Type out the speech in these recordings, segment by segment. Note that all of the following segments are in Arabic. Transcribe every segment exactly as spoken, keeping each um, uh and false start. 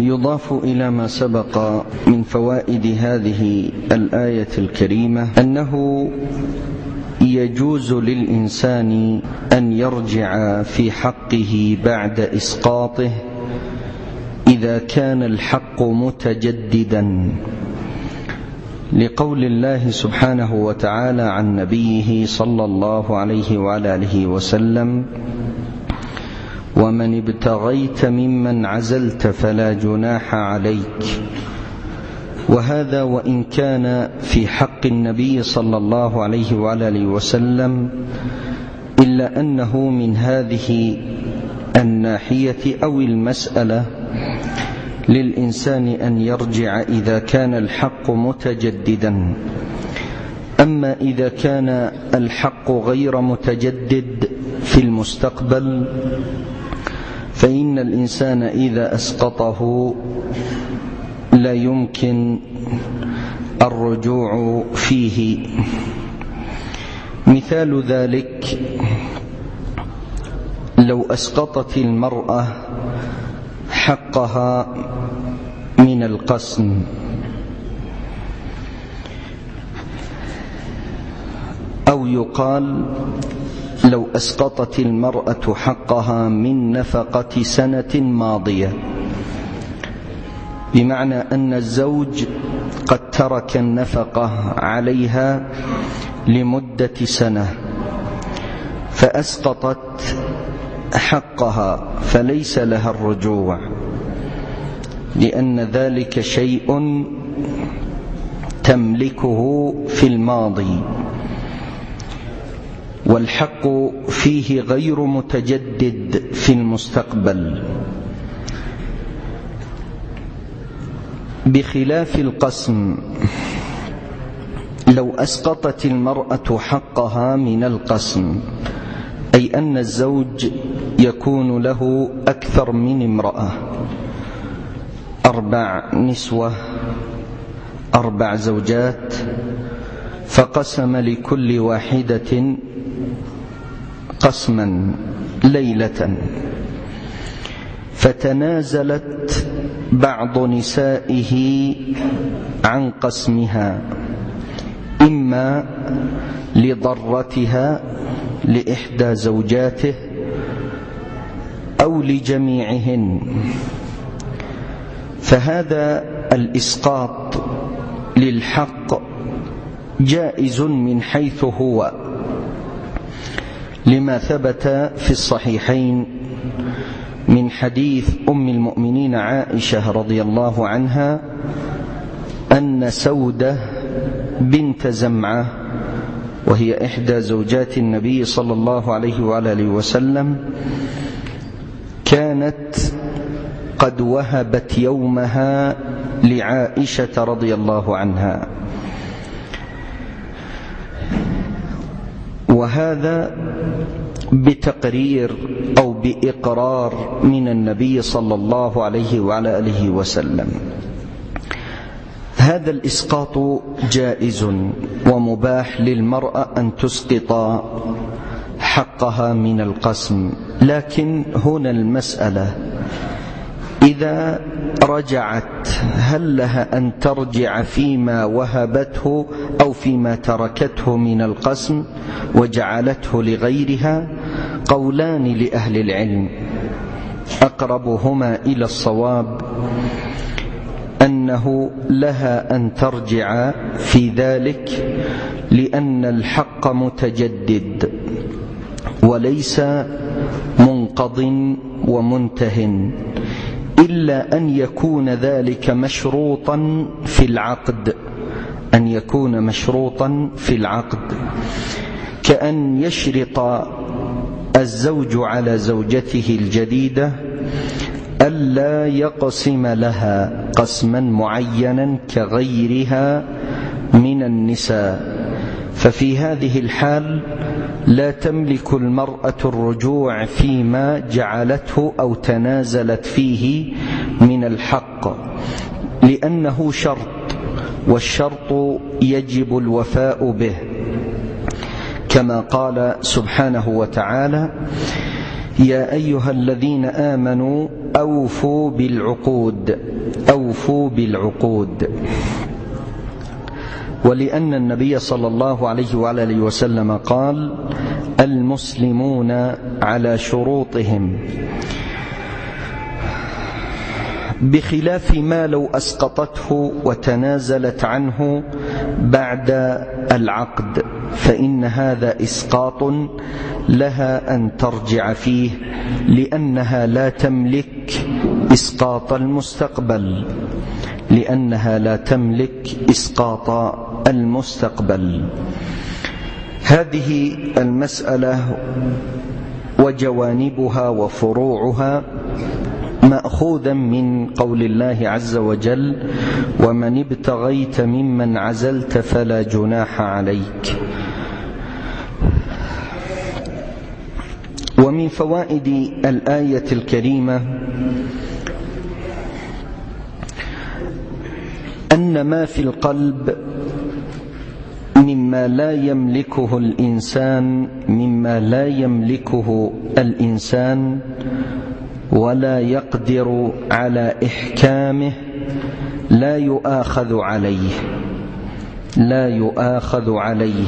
يضاف إلى ما سبق من فوائد هذه الآية الكريمة أنه يجوز للإنسان أن يرجع في حقه بعد إسقاطه إذا كان الحق متجددا، لقول الله سبحانه وتعالى عن نبيه صلى الله عليه وعلى آله وسلم: ومن ابتغيت ممن عزلت فلا جناح عليك. وهذا وإن كان في حق النبي صلى الله عليه وعلى آله وسلم، إلا أنه من هذه الناحية أو المسألة للإنسان أن يرجع إذا كان الحق متجددا. أما إذا كان الحق غير متجدد في المستقبل، فإن الإنسان إذا أسقطه لا يمكن الرجوع فيه. مثال ذلك: لو أسقطت المرأة حقها من القسم، أو يقال لو أسقطت المرأة حقها من نفقة سنة ماضية، بمعنى أن الزوج قد ترك النفقة عليها لمدة سنة فأسقطت حقها، فليس لها الرجوع، لأن ذلك شيء تملكه في الماضي، والحق فيه غير متجدد في المستقبل، بخلاف القسم. لو أسقطت المرأة حقها من القسم، أي أن الزوج يكون له أكثر من امرأة، أربع نسوة، أربع زوجات، فقسم لكل واحدة قسما ليلة، فتنازلت بعض نسائه عن قسمها، إما لضرتها لإحدى زوجاته أو لجميعهن، فهذا الإسقاط للحق جائز من حيث هو، لما ثبت في الصحيحين من حديث أم المؤمنين عائشة رضي الله عنها أن سودة بنت زمعة، وهي إحدى زوجات النبي صلى الله عليه وآله وسلم، كانت قد وهبت يومها لعائشة رضي الله عنها، وهذا بتقرير أو بإقرار من النبي صلى الله عليه وعلى آله وسلم. هذا الإسقاط جائز ومباح للمرأة أن تسقط حقها من القسم، لكن هنا المسألة: إذا رجعت هل لها أن ترجع فيما وهبته أو فيما تركته من القسم وجعلته لغيرها؟ قولان لأهل العلم، أقربهما إلى الصواب أنه لها أن ترجع في ذلك، لأن الحق متجدد وليس منقض ومنته، إلا أن يكون ذلك مشروطا في العقد، أن يكون مشروطا في العقد، كأن يشرط الزوج على زوجته الجديدة ألا يقسم لها قسما معينا كغيرها من النساء، ففي هذه الحال لا تملك المرأة الرجوع فيما جعلته أو تنازلت فيه من الحق، لأنه شرط، والشرط يجب الوفاء به، كما قال سبحانه وتعالى: يا أيها الذين آمنوا أوفوا بالعقود أوفوا بالعقود ولأن النبي صلى الله عليه وآله وسلم قال: المسلمون على شروطهم، بخلاف ما لو أسقطته وتنازلت عنه بعد العقد، فإن هذا إسقاط لها أن ترجع فيه، لأنها لا تملك إسقاط المستقبل لأنها لا تملك إسقاط المستقبل. هذه المسألة وجوانبها وفروعها مأخوذا من قول الله عز وجل: ومن ابتغيت ممن عزلت فلا جناح عليك. ومن فوائد الآية الكريمة أن ما في القلب مما لا يملكه الإنسان مما لا يملكه الإنسان ولا يقدر على إحكامه لا يؤاخذ عليه لا يؤاخذ عليه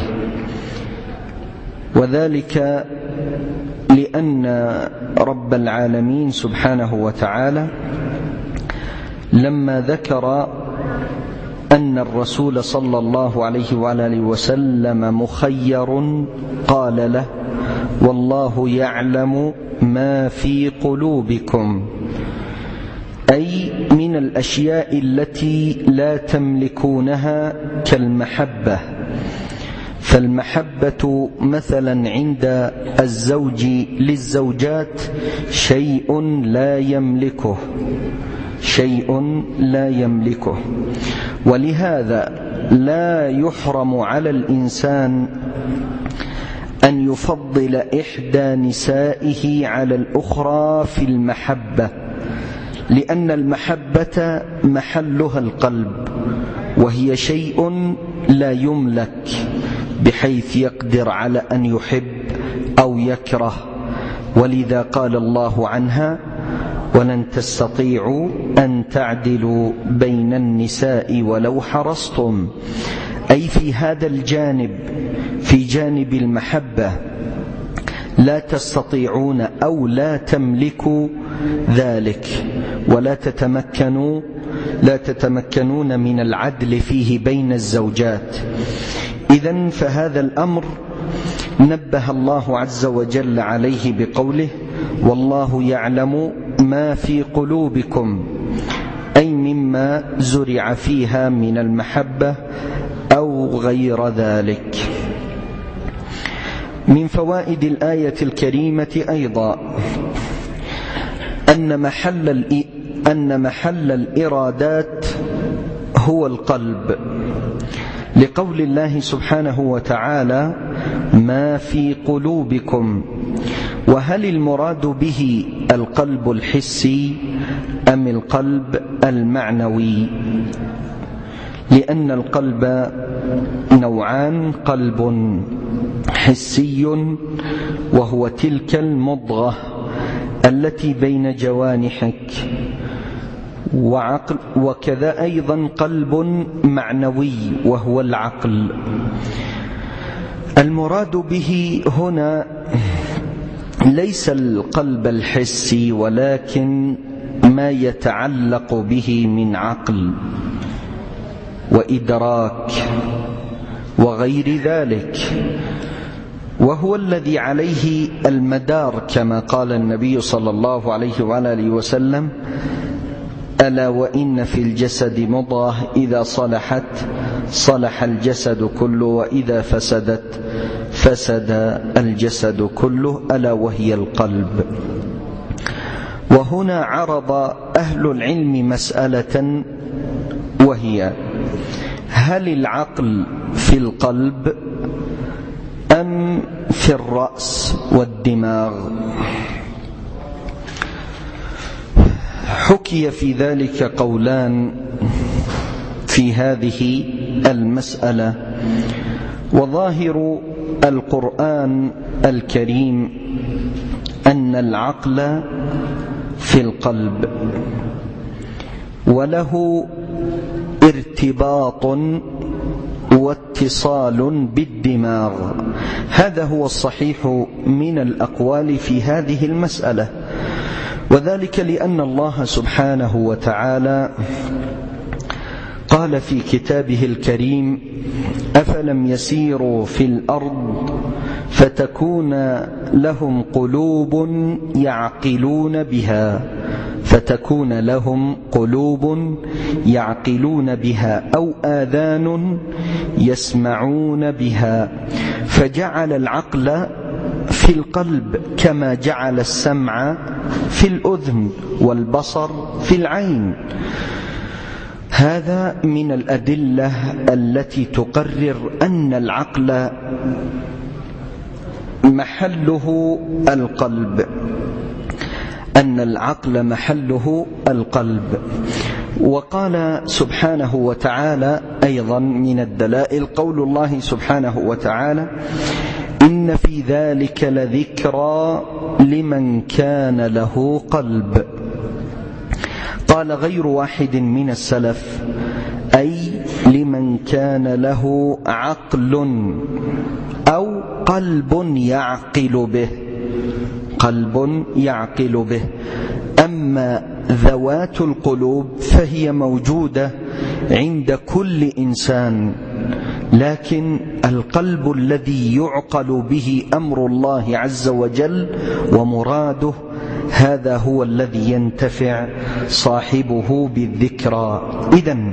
وذلك لأن رب العالمين سبحانه وتعالى لما ذكر أن الرسول صلى الله عليه وآله وسلم مخير قال له: والله يعلم ما في قلوبكم، أي من الأشياء التي لا تملكونها كالمحبة. فالمحبة مثلا عند الزوج للزوجات شيء لا يملكه شيء لا يملكه ولهذا لا يحرم على الإنسان أن يفضل إحدى نسائه على الأخرى في المحبة، لأن المحبة محلها القلب، وهي شيء لا يملك بحيث يقدر على أن يحب أو يكره. ولذا قال الله عنها: ولن تستطيعوا أن تعدلوا بين النساء ولو حرصتم، أي في هذا الجانب، في جانب المحبة لا تستطيعون أو لا تملكوا ذلك، ولا تتمكنوا لا تتمكنون من العدل فيه بين الزوجات. إذن فهذا الأمر نبه الله عز وجل عليه بقوله: والله يعلم ما في قلوبكم، أي مما زرع فيها من المحبة أو غير ذلك. من فوائد الآية الكريمة أيضا أن محل أن محل الإرادات هو القلب، لقول الله سبحانه وتعالى: ما في قلوبكم. وهل المراد به القلب الحسي أم القلب المعنوي؟ لأن القلب نوعان: قلب حسي وهو تلك المضغة التي بين جوانحك، وعقل، وكذا أيضا قلب معنوي وهو العقل. المراد به هنا ليس القلب الحسي، ولكن ما يتعلق به من عقل وإدراك وغير ذلك، وهو الذي عليه المدار، كما قال النبي صلى الله عليه وآله وسلم: ألا وإن في الجسد مضغة إذا صلحت صلح الجسد كله، وإذا فسدت فسد الجسد كله، ألا وهي القلب. وهنا عرض أهل العلم مسألة، وهي: هل العقل في القلب أم في الرأس والدماغ؟ حكي في ذلك قولان في هذه المسألة، وظاهر القرآن الكريم أن العقل في في القلب، وله ارتباط واتصال بالدماغ. هذا هو الصحيح من الأقوال في هذه المسألة، وذلك لأن الله سبحانه وتعالى قال في كتابه الكريم: أفلم يسيروا في الأرض فتكون لهم قلوب يعقلون بها فتكون لهم قلوب يعقلون بها أو آذان يسمعون بها، فجعل العقل في القلب كما جعل السمع في الأذن والبصر في العين. هذا من الأدلة التي تقرر أن العقل محله القلب أن العقل محله القلب. وقال سبحانه وتعالى أيضا من الدلائل قول الله سبحانه وتعالى: إن في ذلك لذكرى لمن كان له قلب. قال غير واحد من السلف: أي لمن كان له عقل أو قلب يعقل به قلب يعقل به. أما ذوات القلوب فهي موجودة عند كل إنسان، لكن القلب الذي يعقل به أمر الله عز وجل ومراده، هذا هو الذي ينتفع صاحبه بالذكرى. إذن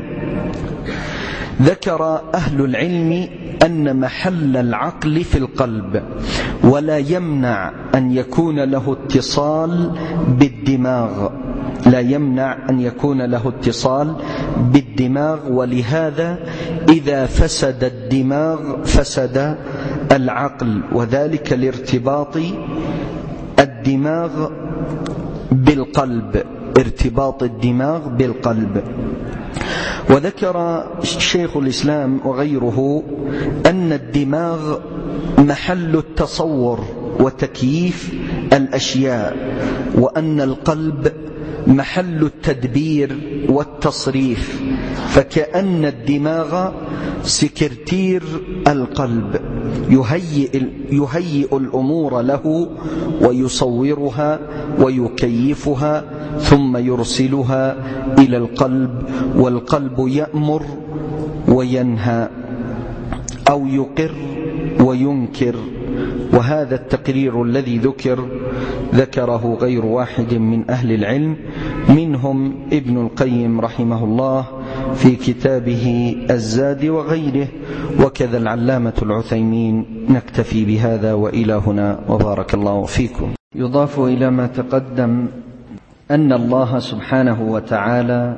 ذكر أهل العلم أن محل العقل في القلب، ولا يمنع أن يكون له اتصال بالدماغ لا يمنع أن يكون له اتصال بالدماغ ولهذا إذا فسد الدماغ فسد العقل، وذلك لارتباط الدماغ بالقلب ارتباط الدماغ بالقلب. وذكر شيخ الإسلام وغيره أن الدماغ محل التصور وتكييف الأشياء، وأن القلب محل التدبير والتصريف، فكأن الدماغ سكرتير القلب يهيئ, يهيئ الأمور له ويصورها ويكيفها ثم يرسلها إلى القلب، والقلب يأمر وينهى أو يقر وينكر. وهذا التقرير الذي ذكر ذكره غير واحد من أهل العلم، منهم ابن القيم رحمه الله في كتابه الزاد وغيره، وكذا العلامة العثيمين. نكتفي بهذا وإلى هنا، وبارك الله فيكم. يضاف إلى ما تقدم أن الله سبحانه وتعالى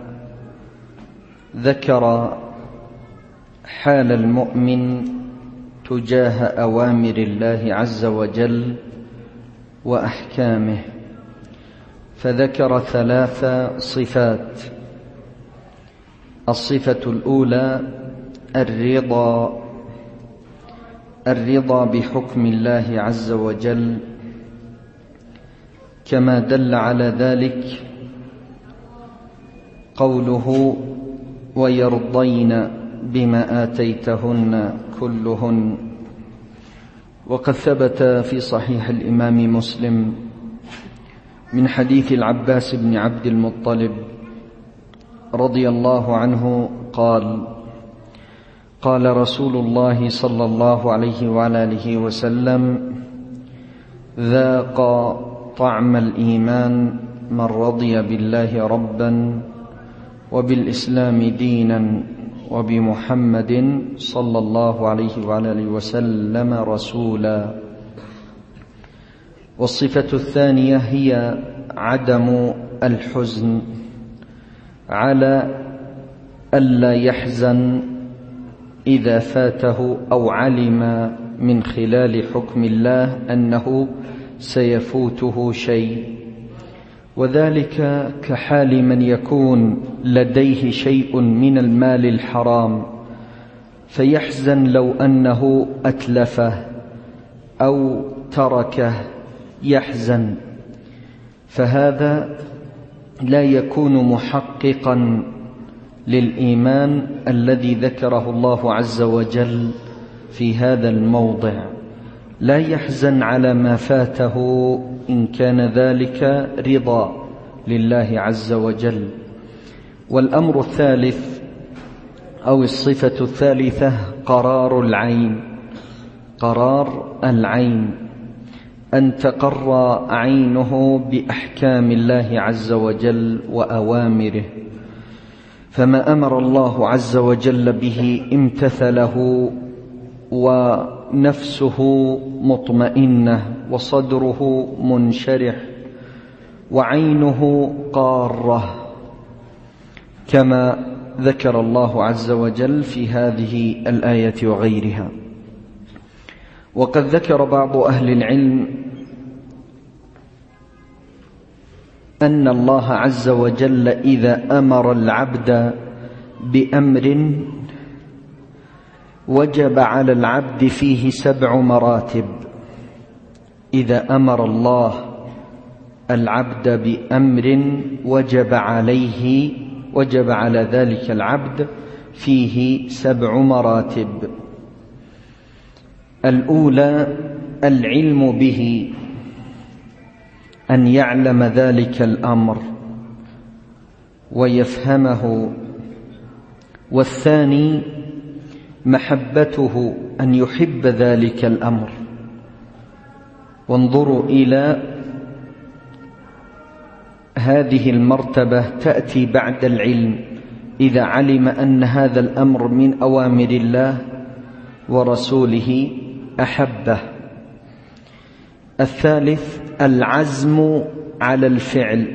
ذكر حال المؤمن تجاه أوامر الله عز وجل وأحكامه، فذكر ثلاث صفات. الصفة الأولى الرضا الرضا بحكم الله عز وجل، كما دل على ذلك قوله: ويرضين بما آتيتهن كلهن. وقد ثبت في صحيح الإمام مسلم من حديث العباس بن عبد المطلب رضي الله عنه قال: قال رسول الله صلى الله عليه وعلى آله وسلم: ذاق طعم الإيمان من رضي بالله ربا وبالإسلام دينا وبمحمد صلى الله عليه وعلى آله وسلم رسولا. والصفة الثانية هي عدم الحزن على ألا يحزن إذا فاته أو علم من خلال حكم الله أنه سيفوته شيء، وذلك كحال من يكون لديه شيء من المال الحرام فيحزن لو أنه أتلفه أو تركه، يحزن، فهذا لا يكون محققا للإيمان الذي ذكره الله عز وجل في هذا الموضع، لا يحزن على ما فاته إن كان ذلك رضا لله عز وجل. والأمر الثالث أو الصفة الثالثة قرار العين. قرار العين أن تقر عينه بأحكام الله عز وجل وأوامره، فما أمر الله عز وجل به امتثله ونفسه مطمئنة وصدره منشرح وعينه قارة، كما ذكر الله عز وجل في هذه الآية وغيرها. وقد ذكر بعض أهل العلم أن الله عز وجل إذا أمر العبد بأمر وجب على العبد فيه سبع مراتب. إذا أمر الله العبد بأمر وجب عليه وجب على ذلك العبد فيه سبع مراتب. الأولى العلم به، أن يعلم ذلك الأمر ويفهمه. والثاني محبته، أن يحب ذلك الأمر. وانظروا إلى هذه المرتبة تأتي بعد العلم، إذا علم أن هذا الأمر من أوامر الله ورسوله أحبه. الثالث العزم على الفعل،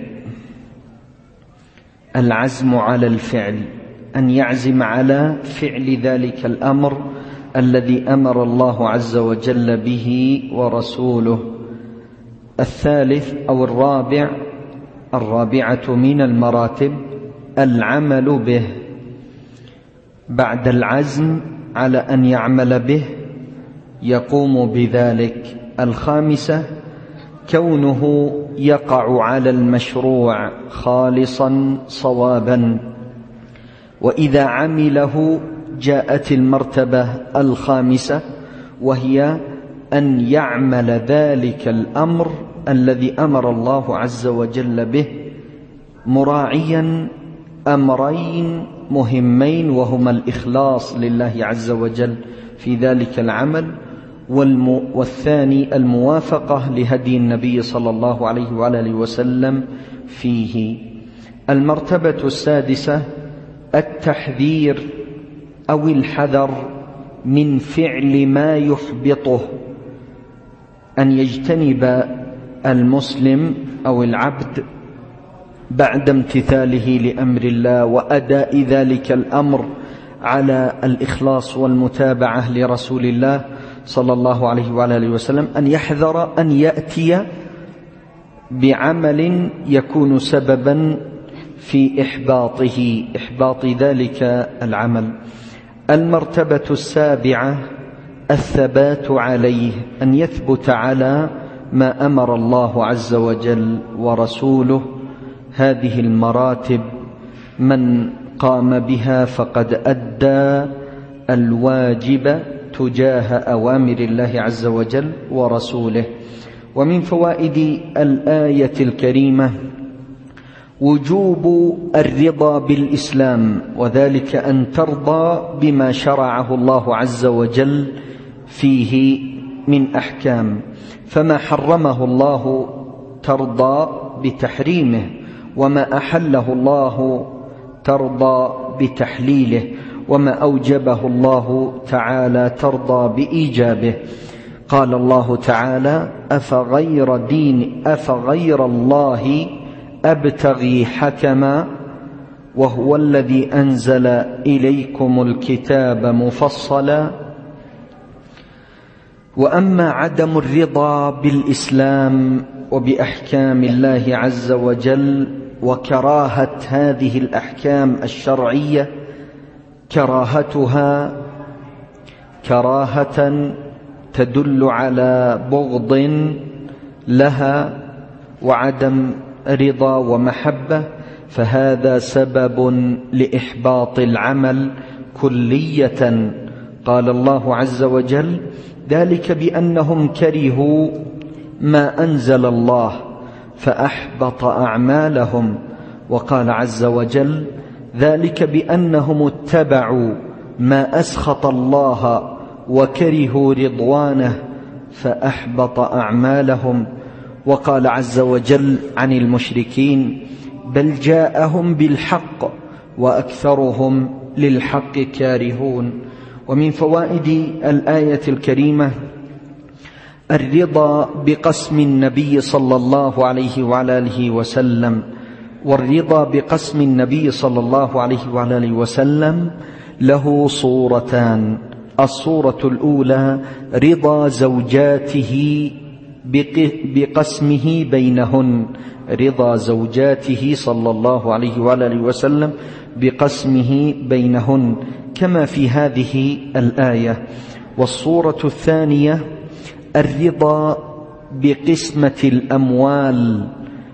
العزم على الفعل، أن يعزم على فعل ذلك الأمر الذي أمر الله عز وجل به ورسوله. الثالث أو الرابع الرابعة من المراتب العمل به، بعد العزم على أن يعمل به يقوم بذلك. الخامسة كونه يقع على المشروع خالصا صوابا، وإذا عمله جاءت المرتبة الخامسة، وهي أن يعمل ذلك الأمر الذي أمر الله عز وجل به مراعيا أمرين مهمين، وهما الإخلاص لله عز وجل في ذلك العمل، والثاني الموافقة لهدي النبي صلى الله عليه وآله وسلم فيه. المرتبة السادسة التحذير أو الحذر من فعل ما يحبطه، أن يجتنب المسلم أو العبد بعد امتثاله لأمر الله وأداء ذلك الأمر على الإخلاص والمتابعة لرسول الله صلى الله عليه وآله وسلم، أن يحذر أن يأتي بعمل يكون سببا في إحباطه إحباط ذلك العمل. المرتبة السابعة الثبات عليه، أن يثبت على ما أمر الله عز وجل ورسوله. هذه المراتب من قام بها فقد أدى الواجب تجاه أوامر الله عز وجل ورسوله. ومن فوائد الآية الكريمة وجوب الرضا بالإسلام، وذلك أن ترضى بما شرعه الله عز وجل فيه من أحكام، فما حرمه الله ترضى بتحريمه، وما أحله الله ترضى بتحليله، وما أوجبه الله تعالى ترضى بإيجابه. قال الله تعالى أفغير دين أفغير الله أبتغي حكما وهو الذي أنزل إليكم الكتاب مفصلا. وأما عدم الرضا بالإسلام وبأحكام الله عز وجل وكراهة هذه الأحكام الشرعية، كراهتها كراهة تدل على بغض لها وعدم رضا ومحبة فهذا سبب لإحباط العمل كلية. قال الله عز وجل: ذلك بأنهم كرهوا ما أنزل الله فأحبط أعمالهم. وقال عز وجل: ذلك بأنهم اتبعوا ما أسخط الله وكرهوا رضوانه فأحبط أعمالهم. وقال عز وجل عن المشركين: بل جاءهم بالحق وأكثرهم للحق كارهون. ومن فوائد الآية الكريمة الرضا بقسم النبي صلى الله عليه وعلى آله وسلم. والرضا بقسم النبي صلى الله عليه وعلى آله وسلم له صورتان: الصورة الأولى رضا زوجاته بقسمه بينهن، رضا زوجاته صلى الله عليه وعلى آله وسلم بقسمه بينهن كما في هذه الآية. والصورة الثانية الرضا بقسمة الأموال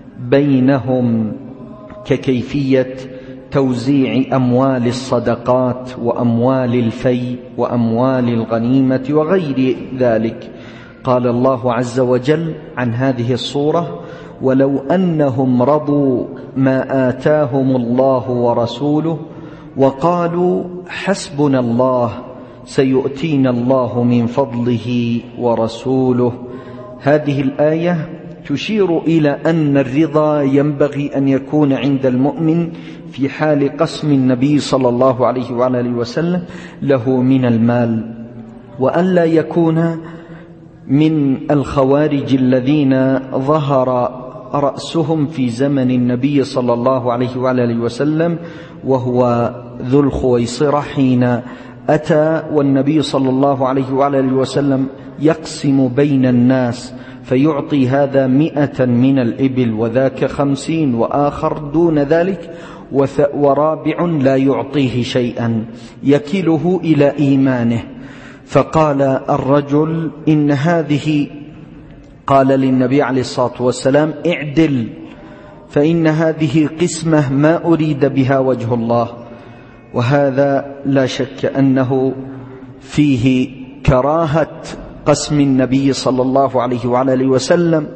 بينهم ككيفية توزيع أموال الصدقات وأموال الفيء وأموال الغنيمة وغير ذلك. قال الله عز وجل عن هذه الصورة: ولو أنهم رضوا ما آتاهم الله ورسوله وقالوا حسبنا الله سيؤتينا الله من فضله ورسوله. هذه الآية تشير إلى أن الرضا ينبغي أن يكون عند المؤمن في حال قسم النبي صلى الله عليه وعلى آله وسلم له من المال، وأن لا يكون من الخوارج الذين ظهر رأسهم في زمن النبي صلى الله عليه وعلى آله وسلم، وهو ذو الخويصرة، حين أتى والنبي صلى الله عليه وعلى آله وسلم يقسم بين الناس فيعطي هذا مئة من الإبل وذاك خمسين وآخر دون ذلك ورابع لا يعطيه شيئا يكله إلى إيمانه. فقال الرجل: إن هذه، قال للنبي عليه الصلاة والسلام: اعدل، فإن هذه قسمة ما أريد بها وجه الله. وهذا لا شك أنه فيه كراهة قسم النبي صلى الله عليه وعلى آله وسلم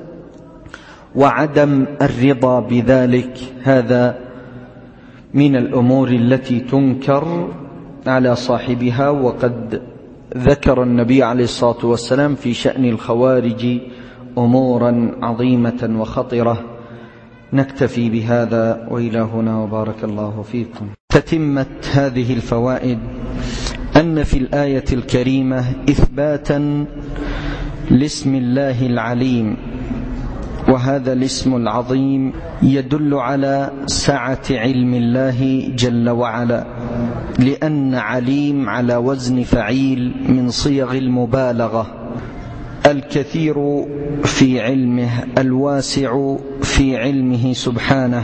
وعدم الرضا بذلك. هذا من الأمور التي تنكر على صاحبها. وقد ذكر النبي عليه الصلاة والسلام في شأن الخوارج أمورا عظيمة وخطرة. نكتفي بهذا وإلى هنا، وبارك الله فيكم. تتمة هذه الفوائد أن في الآية الكريمة إثباتا لاسم الله العليم، وهذا الاسم العظيم يدل على سعة علم الله جل وعلا، لأن عليم على وزن فعيل من صيغ المبالغة، الكثير في علمه، الواسع في علمه سبحانه.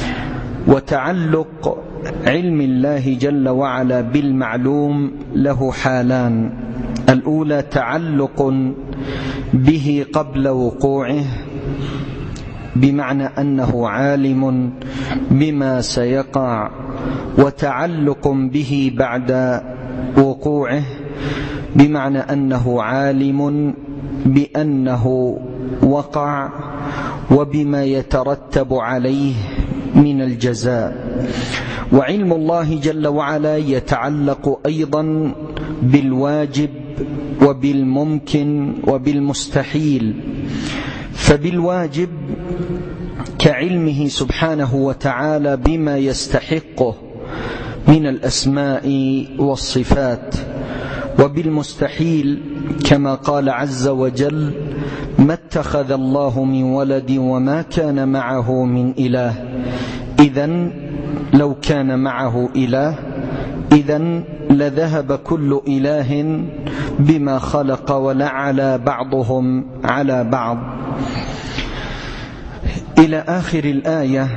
وتعلق علم الله جل وعلا بالمعلوم له حالان: الأولى تعلق به قبل وقوعه، بمعنى أنه عالم بما سيقع، وتعلق به بعد وقوعه، بمعنى أنه عالم بأنه وقع وبما يترتب عليه من الجزاء. وعلم الله جل وعلا يتعلق أيضا بالواجب وبالممكن وبالمستحيل. فبالواجب كعلمه سبحانه وتعالى بما يستحقه من الأسماء والصفات، وبالمستحيل كما قال عز وجل: ما اتخذ الله من ولد وما كان معه من إله. إذن لو كان معه إله إذن لذهب كل إله بما خلق ولعلى بعضهم على بعض إلى آخر الآية.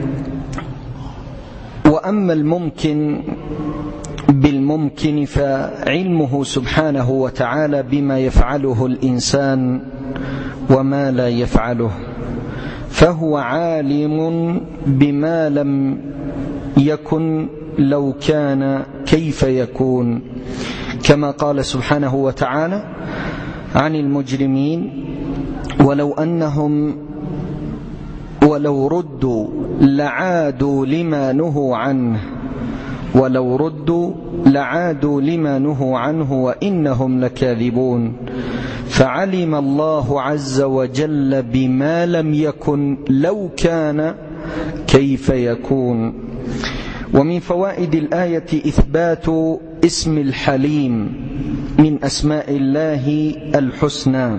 وأما الممكن بالممكن فعلمه سبحانه وتعالى بما يفعله الإنسان وما لا يفعله. فهو عالم بما لم يكن لو كان كيف يكون، كما قال سبحانه وتعالى عن المجرمين: ولو أنهم ولو ردوا لعادوا لما نهوا عنه ولو ردوا لعادوا لما نهوا عنه وإنهم لكاذبون. فعلم الله عز وجل بما لم يكن لو كان كيف يكون. ومن فوائد الآية إثبات اسم الحليم من أسماء الله الحسنى.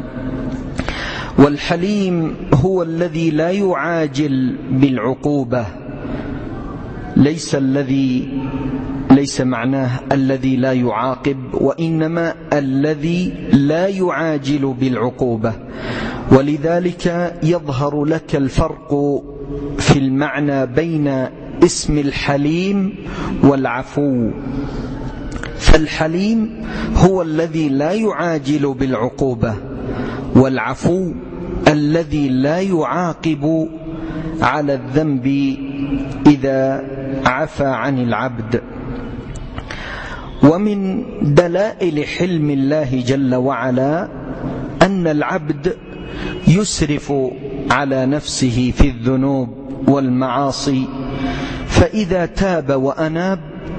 والحليم هو الذي لا يعاجل بالعقوبة، ليس الذي ليس معناه الذي لا يعاقب، وإنما الذي لا يعاجل بالعقوبة. ولذلك يظهر لك الفرق في المعنى بين اسم الحليم والعفو. فالحليم هو الذي لا يعاجل بالعقوبة، والعفو الذي لا يعاقب على الذنب إذا عفى عن العبد. ومن دلائل حلم الله جل وعلا أن العبد يسرف على نفسه في الذنوب والمعاصي، فإذا تاب وأناب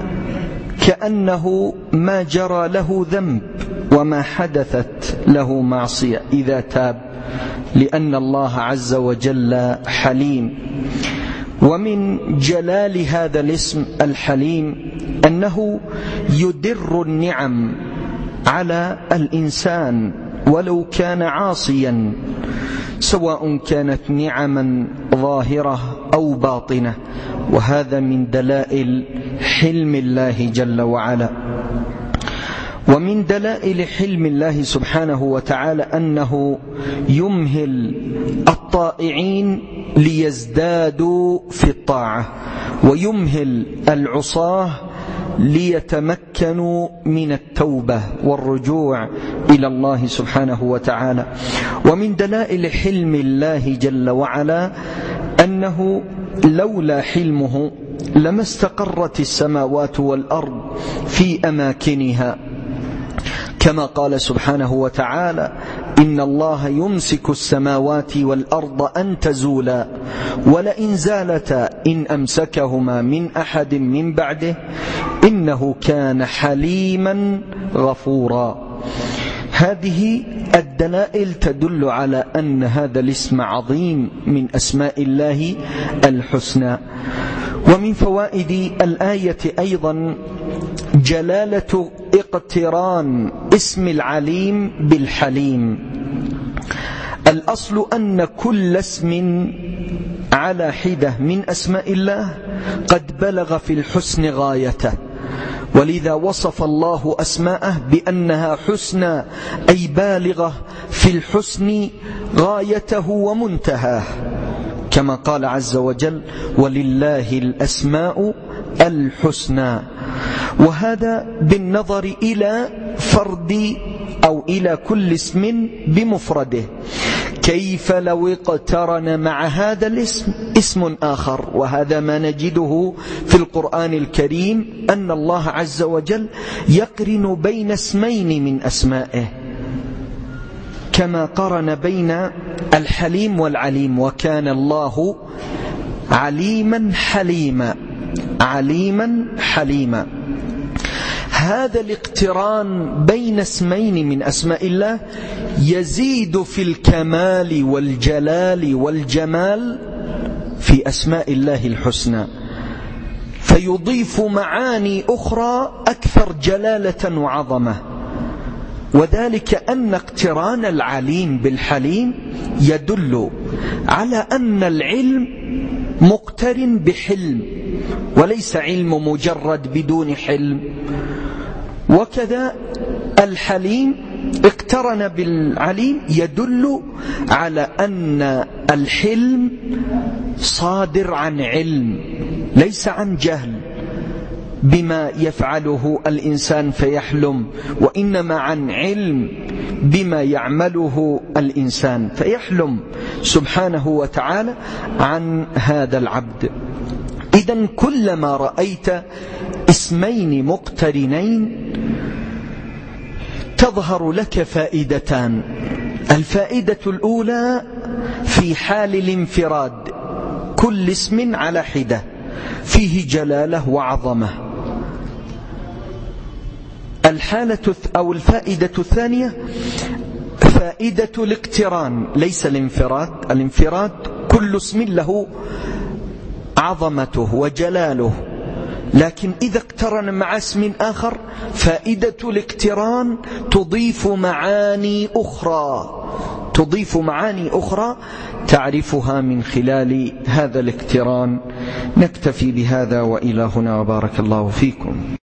كأنه ما جرى له ذنب وما حدثت له معصية إذا تاب، لأن الله عز وجل حليم. ومن جلال هذا الاسم الحليم أنه يدر النعم على الإنسان ولو كان عاصيا، سواء كانت نعما ظاهرة أو باطنة، وهذا من دلائل حلم الله جل وعلا. ومن دلائل حلم الله سبحانه وتعالى أنه يمهل الطائعين ليزدادوا في الطاعة، ويمهل العصاة ليتمكنوا من التوبة والرجوع إلى الله سبحانه وتعالى. ومن دلائل حلم الله جل وعلا أنه لولا حلمه لما استقرت السماوات والأرض في أماكنها، كما قال سبحانه وتعالى: إن الله يمسك السماوات والأرض أن تزولا ولئن زالتا إن أمسكهما من أحد من بعده إنه كان حليما غفورا. هذه الدلائل تدل على أن هذا الاسم عظيم من أسماء الله الحسنى. ومن فوائد الآية أيضا جلالة اقتران اسم العليم بالحليم. الأصل أن كل اسم على حدة من أسماء الله قد بلغ في الحسن غايته، ولذا وصف الله أسماءه بأنها حسنى، أي بالغة في الحسن غايته ومنتهاه، كما قال عز وجل: ولله الأسماء الحسنى. وهذا بالنظر إلى فرد أو إلى كل اسم بمفرده. كيف لو اقترن مع هذا الاسم اسم آخر؟ وهذا ما نجده في القرآن الكريم، أن الله عز وجل يقرن بين اسمين من أسمائه، كما قرن بين الحليم والعليم: وكان الله عليما حليما، عليما حليما. هذا الاقتران بين اسمين من أسماء الله يزيد في الكمال والجلال والجمال في أسماء الله الحسنى، فيضيف معاني أخرى أكثر جلالة وعظمة. وذلك أن اقتران العليم بالحليم يدل على أن العلم مقترن بحلم، وليس علم مجرد بدون حلم. وكذا الحليم اقترن بالعليم يدل على أن الحلم صادر عن علم، ليس عن جهل بما يفعله الإنسان فيحلم، وإنما عن علم بما يعمله الإنسان، فيحلم سبحانه وتعالى عن هذا العبد. إذن كلما رأيت اسمين مقترنين تظهر لك فائدتان. الفائدة الأولى في حال الانفراد، كل اسم على حدة فيه جلالة وعظمة. الحالة أو الفائدة الثانية فائدة الاقتران، ليس الانفراد. الانفراد كل اسم له عظمته وجلاله، لكن إذا اقترن مع اسم آخر فائدة الاقتران تضيف معاني أخرى تضيف معاني أخرى تعرفها من خلال هذا الاقتران. نكتفي بهذا وإلى هنا، وبارك الله فيكم.